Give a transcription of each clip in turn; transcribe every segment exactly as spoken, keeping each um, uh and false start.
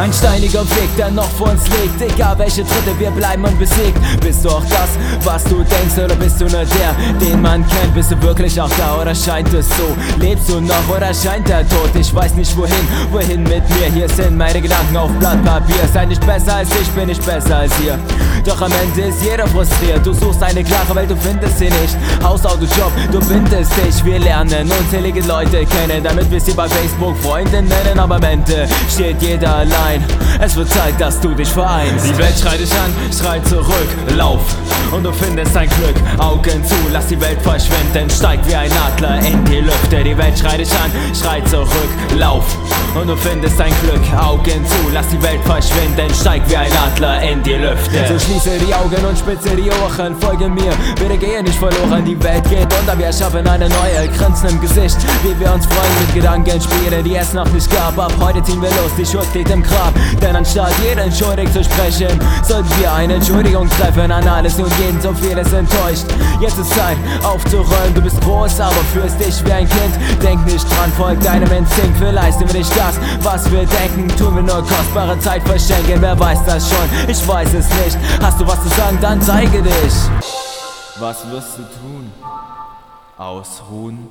Ein steiniger Weg, der noch vor uns liegt. Egal welche Tritte, wir bleiben unbesiegt. Bist du auch das, was du denkst, oder bist du nur der, den man kennt? Bist du wirklich auch da, oder scheint es so? Lebst du noch, oder scheint der Tod? Ich weiß nicht wohin, wohin mit mir. Hier sind meine Gedanken auf Blatt Papier. Sei nicht besser als ich, bin nicht besser als ihr. Doch am Ende ist jeder frustriert. Du suchst eine klare Welt, du findest sie nicht. Haus, Auto, Job, du bindest dich. Wir lernen unzählige Leute kennen, damit wir sie bei Facebook Freunde nennen. Aber am Ende steht jeder allein. Es wird Zeit, dass du dich vereinst. Die Welt schreit dich an, schreit zurück, lauf und du findest dein Glück. Augen zu, lass die Welt verschwinden, steig wie ein Adler in die Lüfte. Die Welt schreit dich an, schreit zurück, lauf und du findest dein Glück. Augen zu, lass die Welt verschwinden, steig wie ein Adler in die Lüfte. So schließe die Augen und spitze die Ohren, folge mir, bitte gehe nicht verloren. Die Welt geht unter, wir erschaffen eine neue, Grinsen im Gesicht, wie wir uns freuen mit Gedankenspielen, die es noch nicht gab. Ab heute ziehen wir los, die Schuld liegt im Grab. Denn anstatt jeden schuldig zu sprechen, sollten wir eine Entschuldigung treffen an alles und jeden, so vieles enttäuscht. Jetzt ist Zeit aufzuräumen, du bist groß, aber fühlst dich wie ein Kind. Denk nicht dran, folg deinem Instinkt, vielleicht sind wir nicht das, was wir denken. Tun wir nur kostbare Zeit verschenken, wer weiß das schon, ich weiß es nicht. Hast du was zu sagen, dann zeige dich. Was wirst du tun? Ausruhen,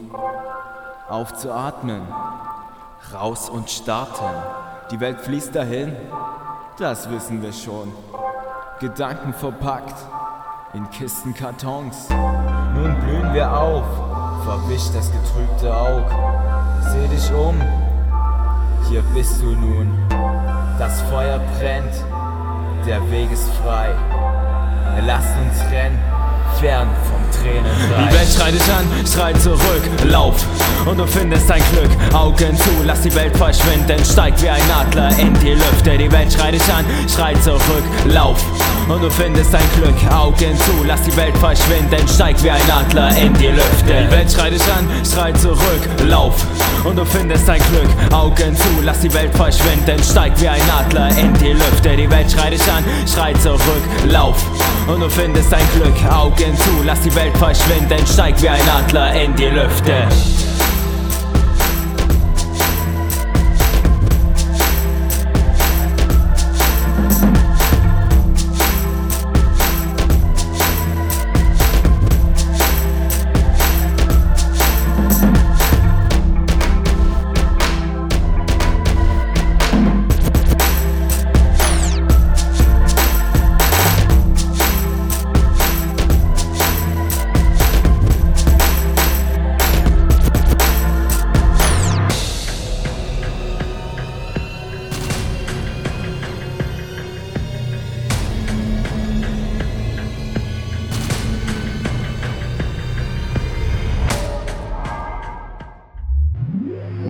aufzuatmen, raus und starten. Die Welt fließt dahin, das wissen wir schon. Gedanken verpackt in Kisten, Kartons. Nun blühen wir auf, verwisch das getrübte Aug. Seh dich um, hier bist du nun. Das Feuer brennt, der Weg ist frei. Lasst uns rennen, fern vom Tränenreich. Die Welt schreit dich an, schreit zurück, lauf und du findest dein Glück. Augen zu, lass die Welt verschwinden, steig wie ein Adler in die Lüfte. Die Welt schreit dich an, schreit zurück, lauf und du findest dein Glück. Augen zu, lass die Welt verschwinden, steig wie ein Adler in die Lüfte. Die Welt schreit dich an, schreit zurück, lauf und du findest dein Glück. Augen zu, lass die Welt verschwinden, steig wie ein Adler in die Lüfte. Die Welt schreit dich an, schreit zurück, lauf und du findest dein Glück. Augen zu, lass die Welt verschwinden, steig wie ein Adler in die Lüfte.